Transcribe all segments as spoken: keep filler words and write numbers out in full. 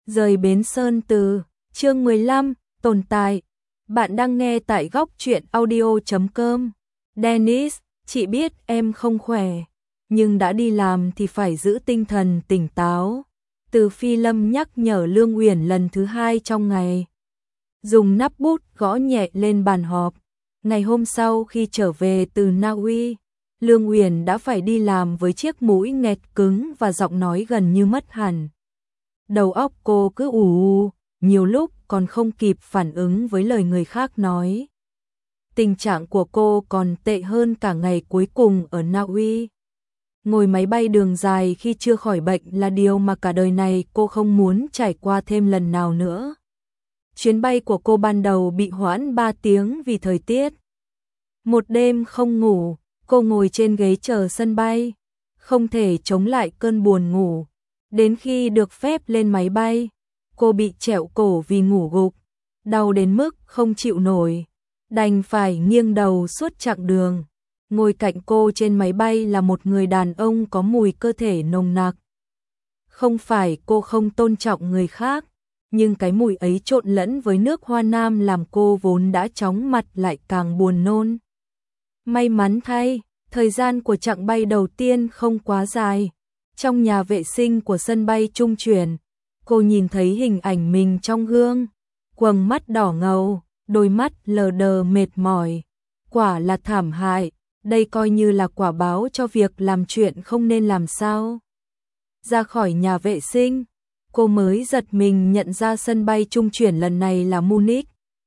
Rời bến Sơn Từ, chương mười lăm, tồn tại. Bạn đang nghe tại góc truyện audio chấm com. Dennis, chị biết em không khỏe, nhưng đã đi làm thì phải giữ tinh thần tỉnh táo. Từ Phi Lâm nhắc nhở Lương Uyển lần thứ hai trong ngày. Dùng nắp bút gõ nhẹ lên bàn họp. Ngày hôm sau khi trở về từ Na Uy, Lương Uyển đã phải đi làm với chiếc mũi nghẹt cứng và giọng nói gần như mất hẳn. Đầu óc cô cứ ù ù, nhiều lúc còn không kịp phản ứng với lời người khác nói. Tình trạng của cô còn tệ hơn cả ngày cuối cùng ở Na Uy. Ngồi máy bay đường dài khi chưa khỏi bệnh là điều mà cả đời này cô không muốn trải qua thêm lần nào nữa. Chuyến bay của cô ban đầu bị hoãn ba tiếng vì thời tiết. Một đêm không ngủ, cô ngồi trên ghế chờ sân bay, không thể chống lại cơn buồn ngủ. Đến khi được phép lên máy bay, cô bị trẹo cổ vì ngủ gục, đau đến mức không chịu nổi, đành phải nghiêng đầu suốt chặng đường. Ngồi cạnh cô trên máy bay là một người đàn ông có mùi cơ thể nồng nặc. Không phải cô không tôn trọng người khác, nhưng cái mùi ấy trộn lẫn với nước hoa nam làm cô vốn đã chóng mặt lại càng buồn nôn. May mắn thay, thời gian của chặng bay đầu tiên không quá dài. Trong nhà vệ sinh của sân bay trung chuyển, cô nhìn thấy hình ảnh mình trong gương, quầng mắt đỏ ngầu, đôi mắt lờ đờ mệt mỏi. Quả là thảm hại, đây coi như là quả báo cho việc làm chuyện không nên làm sao. Ra khỏi nhà vệ sinh, cô mới giật mình nhận ra sân bay trung chuyển lần này là Munich,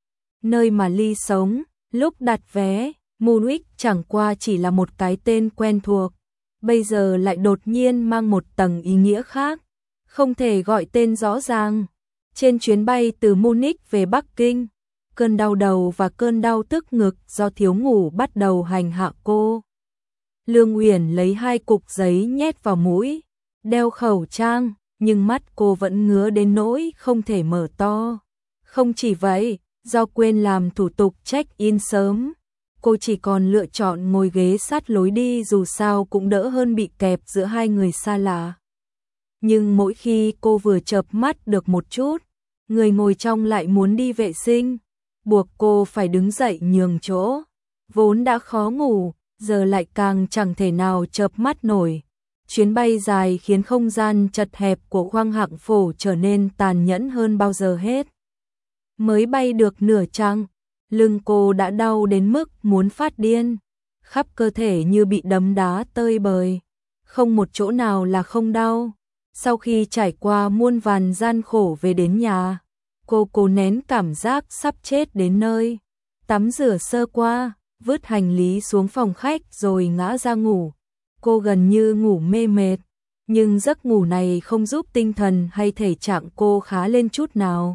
nơi mà Ly sống. Lúc đặt vé, Munich chẳng qua chỉ là một cái tên quen thuộc, bây giờ lại đột nhiên mang một tầng ý nghĩa khác, không thể gọi tên rõ ràng. Trên chuyến bay từ Munich về Bắc Kinh, cơn đau đầu và cơn đau tức ngực do thiếu ngủ bắt đầu hành hạ cô. Lương Uyển lấy hai cục giấy nhét vào mũi, đeo khẩu trang, nhưng mắt cô vẫn ngứa đến nỗi không thể mở to. Không chỉ vậy, do quên làm thủ tục check-in sớm, cô chỉ còn lựa chọn ngồi ghế sát lối đi, dù sao cũng đỡ hơn bị kẹp giữa hai người xa lạ. Nhưng mỗi khi cô vừa chợp mắt được một chút, người ngồi trong lại muốn đi vệ sinh, buộc cô phải đứng dậy nhường chỗ. Vốn đã khó ngủ, giờ lại càng chẳng thể nào chợp mắt nổi. Chuyến bay dài khiến không gian chật hẹp của khoang hạng phổ trở nên tàn nhẫn hơn bao giờ hết. Mới bay được nửa chặng, lưng cô đã đau đến mức muốn phát điên, khắp cơ thể như bị đấm đá tơi bời, không một chỗ nào là không đau. Sau khi trải qua muôn vàn gian khổ về đến nhà, cô cố nén cảm giác sắp chết đến nơi, tắm rửa sơ qua, vứt hành lý xuống phòng khách rồi ngã ra ngủ. Cô gần như ngủ mê mệt, nhưng giấc ngủ này không giúp tinh thần hay thể trạng cô khá lên chút nào.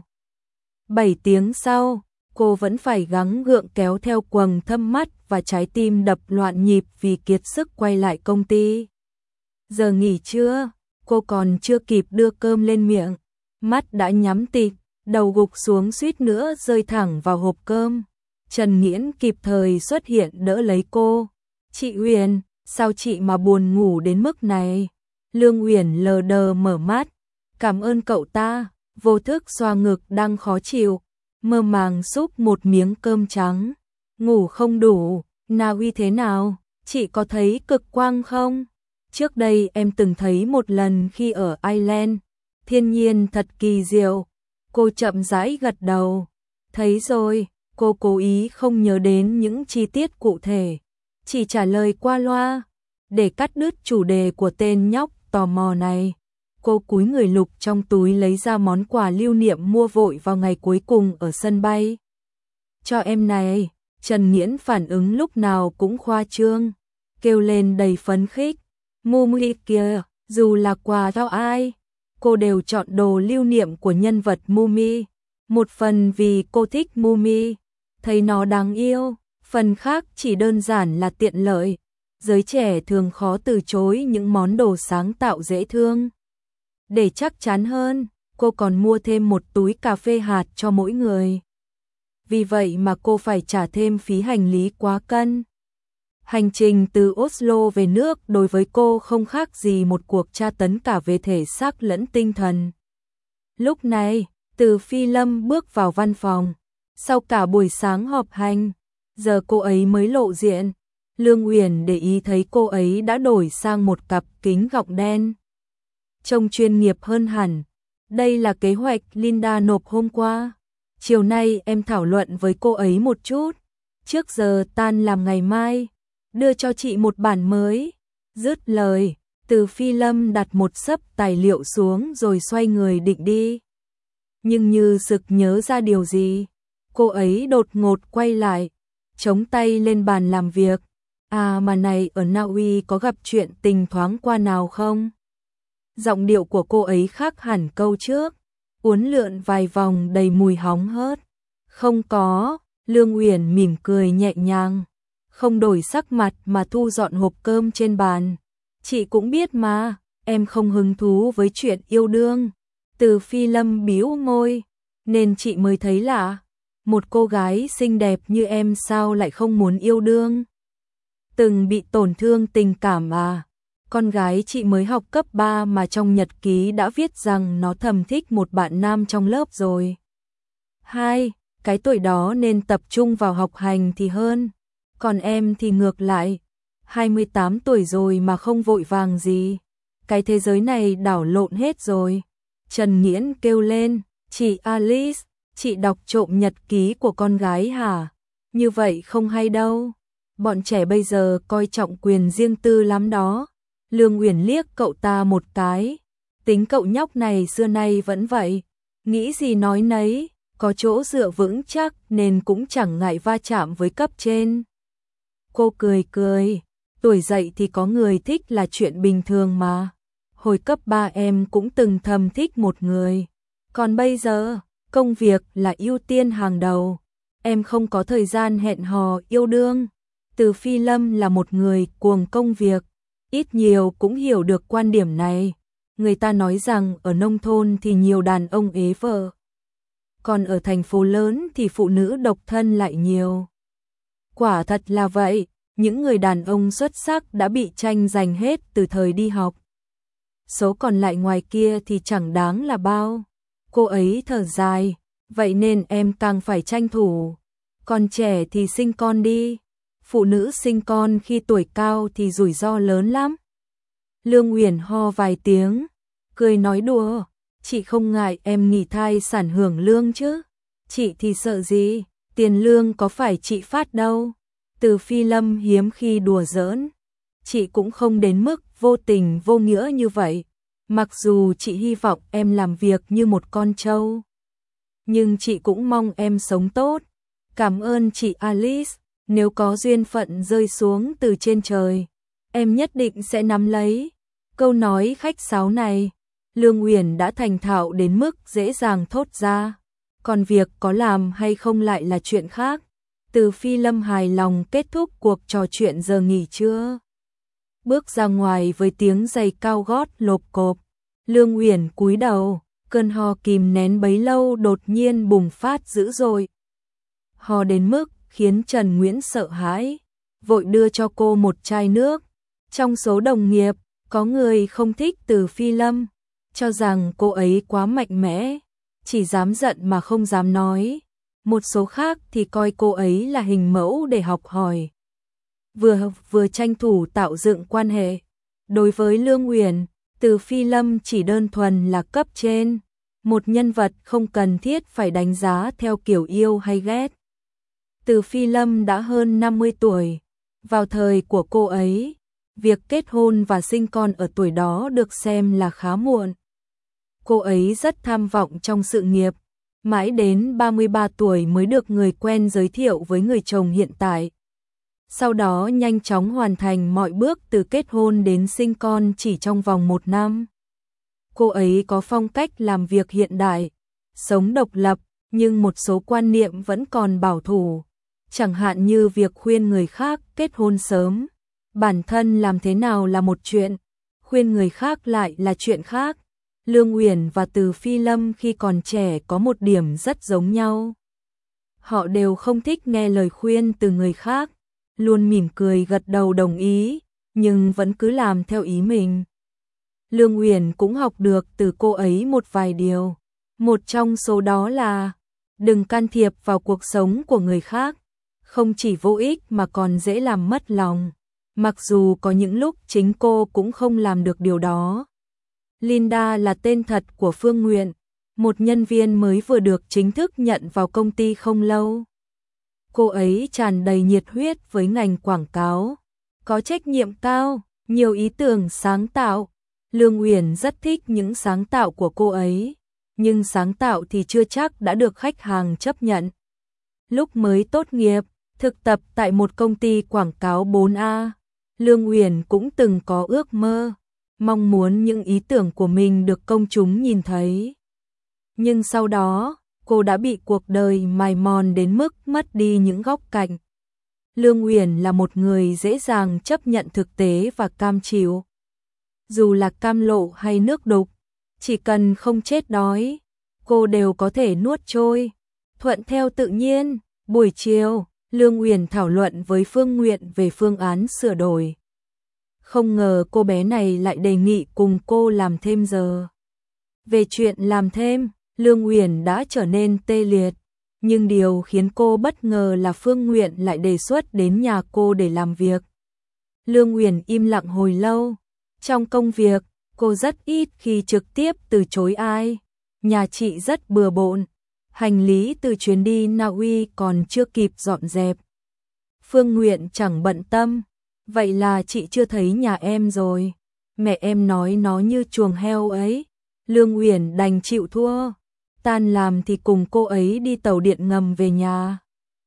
Bảy tiếng sau, cô vẫn phải gắng gượng kéo theo quầng thâm mắt và trái tim đập loạn nhịp vì kiệt sức quay lại công ty. Giờ nghỉ trưa, cô còn chưa kịp đưa cơm lên miệng, mắt đã nhắm tịt, đầu gục xuống suýt nữa rơi thẳng vào hộp cơm. Trần Nghiễn kịp thời xuất hiện đỡ lấy cô. Chị Uyển, sao chị mà buồn ngủ đến mức này? Lương Uyển lờ đờ mở mắt. Cảm ơn cậu ta, vô thức xoa ngực đang khó chịu, mơ màng xúc một miếng cơm trắng. Ngủ không đủ, Na Uy thế nào? Chị có thấy cực quang không? Trước đây em từng thấy một lần khi ở Ireland, thiên nhiên thật kỳ diệu. Cô chậm rãi gật đầu. Thấy rồi, cô cố ý không nhớ đến những chi tiết cụ thể, chỉ trả lời qua loa. Để cắt đứt chủ đề của tên nhóc tò mò này, cô cúi người lục trong túi lấy ra món quà lưu niệm mua vội vào ngày cuối cùng ở sân bay. Cho em này. Trần Nghiễn phản ứng lúc nào cũng khoa trương, kêu lên đầy phấn khích. Mumi kìa, dù là quà cho ai, cô đều chọn đồ lưu niệm của nhân vật Mumi. Một phần vì cô thích Mumi, thấy nó đáng yêu, phần khác chỉ đơn giản là tiện lợi. Giới trẻ thường khó từ chối những món đồ sáng tạo dễ thương. Để chắc chắn hơn, cô còn mua thêm một túi cà phê hạt cho mỗi người. Vì vậy mà cô phải trả thêm phí hành lý quá cân. Hành trình từ Oslo về nước đối với cô không khác gì một cuộc tra tấn cả về thể xác lẫn tinh thần. Lúc này, Từ Phi Lâm bước vào văn phòng. Sau cả buổi sáng họp hành, giờ cô ấy mới lộ diện. Lương Uyển để ý thấy cô ấy đã đổi sang một cặp kính gọng đen. Trông chuyên nghiệp hơn hẳn. Đây là kế hoạch Linda nộp hôm qua. Chiều nay em thảo luận với cô ấy một chút. Trước giờ tan làm ngày mai, đưa cho chị một bản mới. Dứt lời, Từ Phi Lâm đặt một xấp tài liệu xuống rồi xoay người định đi. Nhưng như sực nhớ ra điều gì, cô ấy đột ngột quay lại, chống tay lên bàn làm việc. À mà này, ở Na Uy có gặp chuyện tình thoáng qua nào không? Giọng điệu của cô ấy khác hẳn câu trước, uốn lượn vài vòng đầy mùi hóng hớt. Không có, Lương Uyển mỉm cười nhẹ nhàng, không đổi sắc mặt mà thu dọn hộp cơm trên bàn. Chị cũng biết mà, em không hứng thú với chuyện yêu đương. Từ Phi Lâm bĩu môi, nên chị mới thấy lạ. Một cô gái xinh đẹp như em sao lại không muốn yêu đương? Từng bị tổn thương tình cảm à? Con gái chị mới học cấp ba mà trong nhật ký đã viết rằng nó thầm thích một bạn nam trong lớp rồi. Hai, cái tuổi đó nên tập trung vào học hành thì hơn. Còn em thì ngược lại, hai mươi tám tuổi rồi mà không vội vàng gì. Cái thế giới này đảo lộn hết rồi. Trần Nghiễn kêu lên, chị Alice, chị đọc trộm nhật ký của con gái hả? Như vậy không hay đâu. Bọn trẻ bây giờ coi trọng quyền riêng tư lắm đó. Lương Uyển liếc cậu ta một cái. Tính cậu nhóc này xưa nay vẫn vậy. Nghĩ gì nói nấy, có chỗ dựa vững chắc nên cũng chẳng ngại va chạm với cấp trên. Cô cười cười, tuổi dậy thì có người thích là chuyện bình thường mà. Hồi cấp ba em cũng từng thầm thích một người. Còn bây giờ, công việc là ưu tiên hàng đầu. Em không có thời gian hẹn hò yêu đương. Từ Phi Lâm là một người cuồng công việc, ít nhiều cũng hiểu được quan điểm này. Người ta nói rằng ở nông thôn thì nhiều đàn ông ế vợ, còn ở thành phố lớn thì phụ nữ độc thân lại nhiều. Quả thật là vậy, những người đàn ông xuất sắc đã bị tranh giành hết từ thời đi học. Số còn lại ngoài kia thì chẳng đáng là bao. Cô ấy thở dài, vậy nên em càng phải tranh thủ. Còn trẻ thì sinh con đi. Phụ nữ sinh con khi tuổi cao thì rủi ro lớn lắm. Lương Uyển ho vài tiếng, cười nói đùa, chị không ngại em nghỉ thai sản hưởng lương chứ? Chị thì sợ gì, tiền lương có phải chị phát đâu. Từ Phi Lâm hiếm khi đùa giỡn, chị cũng không đến mức vô tình vô nghĩa như vậy. Mặc dù chị hy vọng em làm việc như một con trâu, nhưng chị cũng mong em sống tốt. Cảm ơn chị Alice. Nếu có duyên phận rơi xuống từ trên trời, em nhất định sẽ nắm lấy. Câu nói khách sáo này, Lương Uyển đã thành thạo đến mức dễ dàng thốt ra. Còn việc có làm hay không lại là chuyện khác. Từ Phi Lâm hài lòng kết thúc cuộc trò chuyện giờ nghỉ trưa. Bước ra ngoài với tiếng giày cao gót lộp cộp. Lương Uyển cúi đầu, cơn ho kìm nén bấy lâu đột nhiên bùng phát dữ dội. Ho đến mức khiến Trần Nguyễn sợ hãi, vội đưa cho cô một chai nước. Trong số đồng nghiệp, có người không thích Từ Phi Lâm, cho rằng cô ấy quá mạnh mẽ, chỉ dám giận mà không dám nói. Một số khác thì coi cô ấy là hình mẫu để học hỏi. Vừa vừa tranh thủ tạo dựng quan hệ. Đối với Lương Uyển, Từ Phi Lâm chỉ đơn thuần là cấp trên, một nhân vật không cần thiết phải đánh giá theo kiểu yêu hay ghét. Từ Phi Lâm đã hơn năm mươi tuổi, vào thời của cô ấy, việc kết hôn và sinh con ở tuổi đó được xem là khá muộn. Cô ấy rất tham vọng trong sự nghiệp, mãi đến ba mươi ba tuổi mới được người quen giới thiệu với người chồng hiện tại. Sau đó nhanh chóng hoàn thành mọi bước từ kết hôn đến sinh con chỉ trong vòng một năm. Cô ấy có phong cách làm việc hiện đại, sống độc lập, nhưng một số quan niệm vẫn còn bảo thủ. Chẳng hạn như việc khuyên người khác kết hôn sớm, bản thân làm thế nào là một chuyện, khuyên người khác lại là chuyện khác. Lương Uyển và Từ Phi Lâm khi còn trẻ có một điểm rất giống nhau. Họ đều không thích nghe lời khuyên từ người khác, luôn mỉm cười gật đầu đồng ý, nhưng vẫn cứ làm theo ý mình. Lương Uyển cũng học được từ cô ấy một vài điều. Một trong số đó là đừng can thiệp vào cuộc sống của người khác, không chỉ vô ích mà còn dễ làm mất lòng. Mặc dù có những lúc chính cô cũng không làm được điều đó. Linda là tên thật của Phương Nguyện, một nhân viên mới vừa được chính thức nhận vào công ty không lâu. Cô ấy tràn đầy nhiệt huyết với ngành quảng cáo, có trách nhiệm cao, nhiều ý tưởng sáng tạo. Lương Uyển rất thích những sáng tạo của cô ấy, nhưng sáng tạo thì chưa chắc đã được khách hàng chấp nhận. Lúc mới tốt nghiệp, thực tập tại một công ty quảng cáo bốn A, Lương Uyển cũng từng có ước mơ, mong muốn những ý tưởng của mình được công chúng nhìn thấy. Nhưng sau đó, cô đã bị cuộc đời mài mòn đến mức mất đi những góc cạnh. Lương Uyển là một người dễ dàng chấp nhận thực tế và cam chịu. Dù là cam lộ hay nước đục, chỉ cần không chết đói, cô đều có thể nuốt trôi, thuận theo tự nhiên. Buổi chiều, Lương Uyển thảo luận với Phương Nguyện về phương án sửa đổi. Không ngờ cô bé này lại đề nghị cùng cô làm thêm giờ. Về chuyện làm thêm, Lương Uyển đã trở nên tê liệt, nhưng điều khiến cô bất ngờ là Phương Nguyện lại đề xuất đến nhà cô để làm việc. Lương Uyển im lặng hồi lâu. Trong công việc, cô rất ít khi trực tiếp từ chối ai. Nhà chị rất bừa bộn, hành lý từ chuyến đi Na Uy còn chưa kịp dọn dẹp. Phương Nguyện chẳng bận tâm, vậy là chị chưa thấy nhà em rồi. Mẹ em nói nó như chuồng heo ấy. Lương Uyển đành chịu thua. Tan làm thì cùng cô ấy đi tàu điện ngầm về nhà.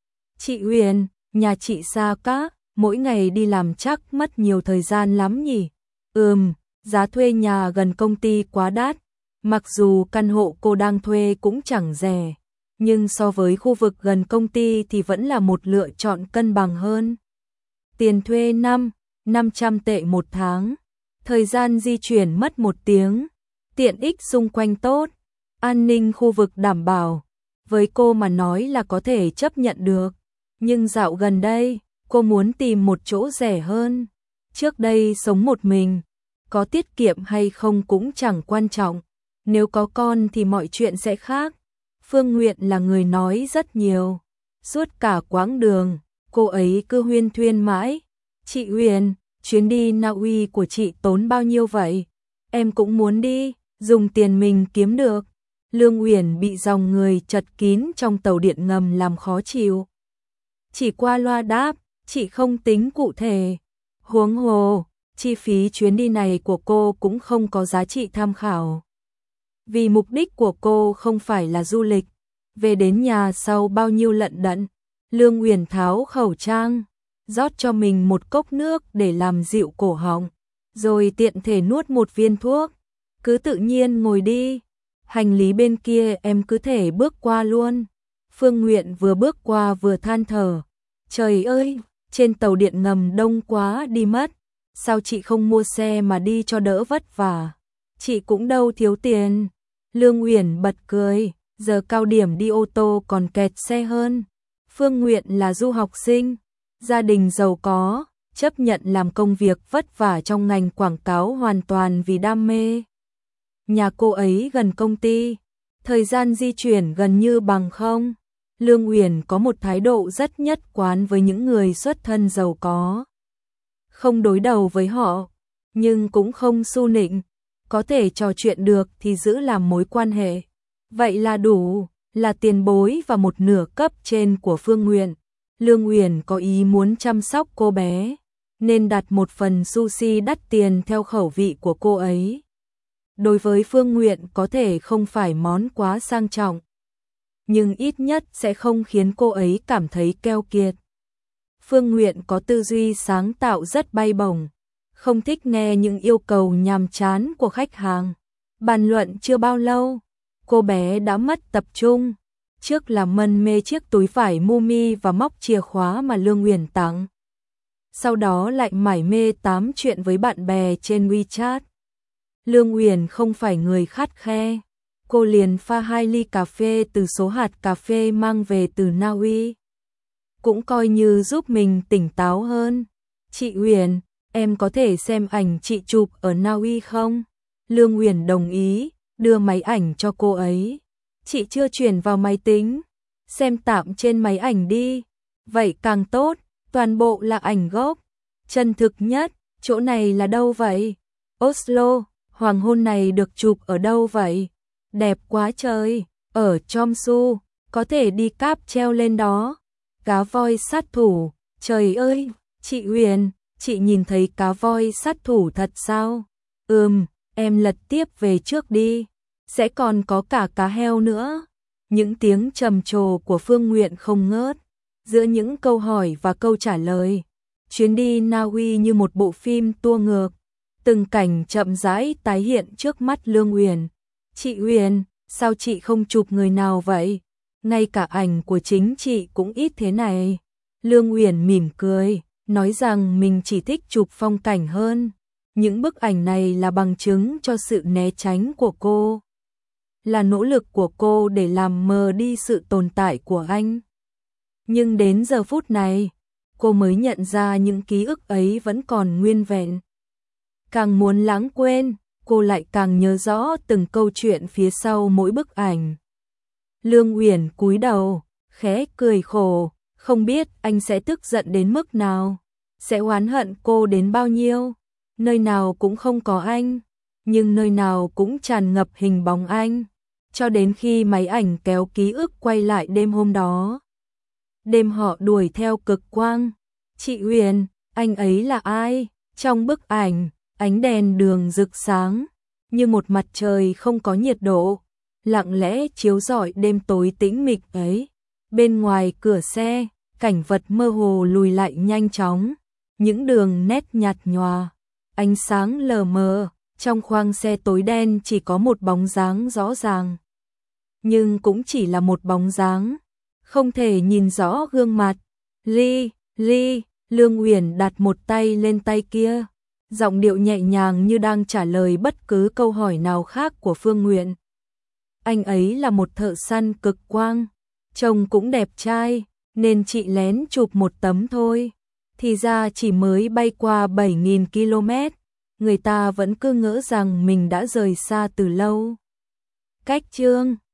Chị Uyển, nhà chị xa quá, mỗi ngày đi làm chắc mất nhiều thời gian lắm nhỉ? Ừm, giá thuê nhà gần công ty quá đắt. Mặc dù căn hộ cô đang thuê cũng chẳng rẻ, nhưng so với khu vực gần công ty thì vẫn là một lựa chọn cân bằng hơn. Tiền thuê năm, năm trăm tệ một tháng. Thời gian di chuyển mất một tiếng. Tiện ích xung quanh tốt. An ninh khu vực đảm bảo. Với cô mà nói là có thể chấp nhận được. Nhưng dạo gần đây, cô muốn tìm một chỗ rẻ hơn. Trước đây sống một mình, có tiết kiệm hay không cũng chẳng quan trọng. Nếu có con thì mọi chuyện sẽ khác. Phương Nguyện là người nói rất nhiều. Suốt cả quãng đường, cô ấy cứ huyên thuyên mãi. Chị Uyển, chuyến đi Na Uy của chị tốn bao nhiêu vậy? Em cũng muốn đi, dùng tiền mình kiếm được. Lương Uyển bị dòng người chật kín trong tàu điện ngầm làm khó chịu. Chỉ qua loa đáp, chị không tính cụ thể. Huống hồ, chi phí chuyến đi này của cô cũng không có giá trị tham khảo. Vì mục đích của cô không phải là du lịch. Về đến nhà sau bao nhiêu lận đận, Lương Uyển tháo khẩu trang, rót cho mình một cốc nước để làm dịu cổ họng, rồi tiện thể nuốt một viên thuốc. Cứ tự nhiên ngồi đi, hành lý bên kia em cứ thể bước qua luôn. Phương Nguyện vừa bước qua vừa than thở. Trời ơi, trên tàu điện ngầm đông quá đi mất. Sao chị không mua xe mà đi cho đỡ vất vả? Chị cũng đâu thiếu tiền. Lương Uyển bật cười, giờ cao điểm đi ô tô còn kẹt xe hơn. Phương Nguyện là du học sinh, gia đình giàu có, chấp nhận làm công việc vất vả trong ngành quảng cáo hoàn toàn vì đam mê. Nhà cô ấy gần công ty, thời gian di chuyển gần như bằng không. Lương Uyển có một thái độ rất nhất quán với những người xuất thân giàu có. Không đối đầu với họ, nhưng cũng không xu nịnh. Có thể trò chuyện được thì giữ làm mối quan hệ. Vậy là đủ, là tiền bối và một nửa cấp trên của Phương Nguyện. Lương Uyển có ý muốn chăm sóc cô bé, nên đặt một phần sushi đắt tiền theo khẩu vị của cô ấy. Đối với Phương Nguyện có thể không phải món quá sang trọng, nhưng ít nhất sẽ không khiến cô ấy cảm thấy keo kiệt. Phương Nguyện có tư duy sáng tạo rất bay bổng, không thích nghe những yêu cầu nhàm chán của khách hàng. Bàn luận chưa bao lâu, cô bé đã mất tập trung. Trước là mân mê chiếc túi vải Mumi và móc chìa khóa mà Lương Uyển tặng. Sau đó lại mải mê tám chuyện với bạn bè trên WeChat. Lương Uyển không phải người khắt khe. Cô liền pha hai ly cà phê từ số hạt cà phê mang về từ Na Uy. Cũng coi như giúp mình tỉnh táo hơn. Chị Uyển, em có thể xem ảnh chị chụp ở Na Uy không? Lương Uyển đồng ý, đưa máy ảnh cho cô ấy. chị chưa chuyển vào máy tính, xem tạm trên máy ảnh đi. Vậy càng tốt, toàn bộ là ảnh gốc, chân thực nhất. Chỗ này là đâu vậy? Oslo. Hoàng hôn này được chụp ở đâu vậy? Đẹp quá trời, ở Tromsø, có thể đi cáp treo lên đó. Cá voi sát thủ, trời ơi, chị Huyền, chị nhìn thấy cá voi sát thủ thật sao? Ừm, em lật tiếp về trước đi, sẽ còn có cả cá heo nữa. Những tiếng trầm trồ của Phương Nguyện không ngớt, giữa những câu hỏi và câu trả lời. Chuyến đi Na Uy như một bộ phim tua ngược, từng cảnh chậm rãi tái hiện trước mắt Lương Uyển. Chị Huyền, sao chị không chụp người nào vậy? Ngay cả ảnh của chính chị cũng ít thế này. Lương Uyển mỉm cười, nói rằng mình chỉ thích chụp phong cảnh hơn. Những bức ảnh này là bằng chứng cho sự né tránh của cô, là nỗ lực của cô để làm mờ đi sự tồn tại của anh. Nhưng đến giờ phút này, cô mới nhận ra những ký ức ấy vẫn còn nguyên vẹn. Càng muốn lãng quên, cô lại càng nhớ rõ từng câu chuyện phía sau mỗi bức ảnh. Lương Uyển cúi đầu, khẽ cười khổ, không biết anh sẽ tức giận đến mức nào, sẽ oán hận cô đến bao nhiêu. Nơi nào cũng không có anh, nhưng nơi nào cũng tràn ngập hình bóng anh, cho đến khi máy ảnh kéo ký ức quay lại đêm hôm đó. Đêm họ đuổi theo cực quang. Chị Huyền, anh ấy là ai? Trong bức ảnh, ánh đèn đường rực sáng, như một mặt trời không có nhiệt độ, lặng lẽ chiếu rọi đêm tối tĩnh mịch ấy. Bên ngoài cửa xe, cảnh vật mơ hồ lùi lại nhanh chóng, những đường nét nhạt nhòa, ánh sáng lờ mờ, trong khoang xe tối đen chỉ có một bóng dáng rõ ràng. Nhưng cũng chỉ là một bóng dáng, không thể nhìn rõ gương mặt. Ly, Ly, Lương Uyển đặt một tay lên tay kia, giọng điệu nhẹ nhàng như đang trả lời bất cứ câu hỏi nào khác của Phương Nguyện. Anh ấy là một thợ săn cực quang, trông cũng đẹp trai, nên chị lén chụp một tấm thôi. Thì ra chỉ mới bay qua bảy nghìn ki lô mét, người ta vẫn cứ ngỡ rằng mình đã rời xa từ lâu. Cách chương